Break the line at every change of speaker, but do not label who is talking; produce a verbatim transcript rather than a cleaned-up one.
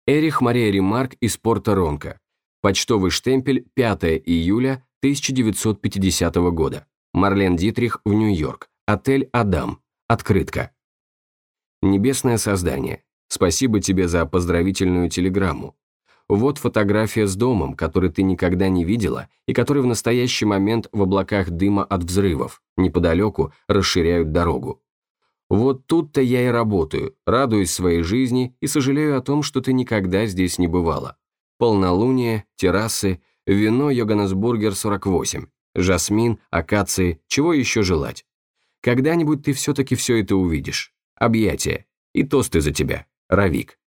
Эрих Мария Ремарк из Порто-Ронко. Почтовый штемпель пятое июля тысяча девятьсот пятидесятого года. Марлен Дитрих в Нью-Йорк. Отель «Адам». Открытка. Небесное создание, спасибо тебе за поздравительную телеграмму. Вот фотография с домом, который ты никогда не видела и который в настоящий момент в облаках дыма от взрывов, неподалеку расширяют дорогу. Вот тут-то я и работаю, радуюсь своей жизни и сожалею о том, что ты никогда здесь не бывала. Полнолуние, террасы, вино Йоганнесбургер сорок восемь, жасмин, акации, чего еще желать? Когда-нибудь ты все-таки все это увидишь. Объятия и тосты за тебя, Равик.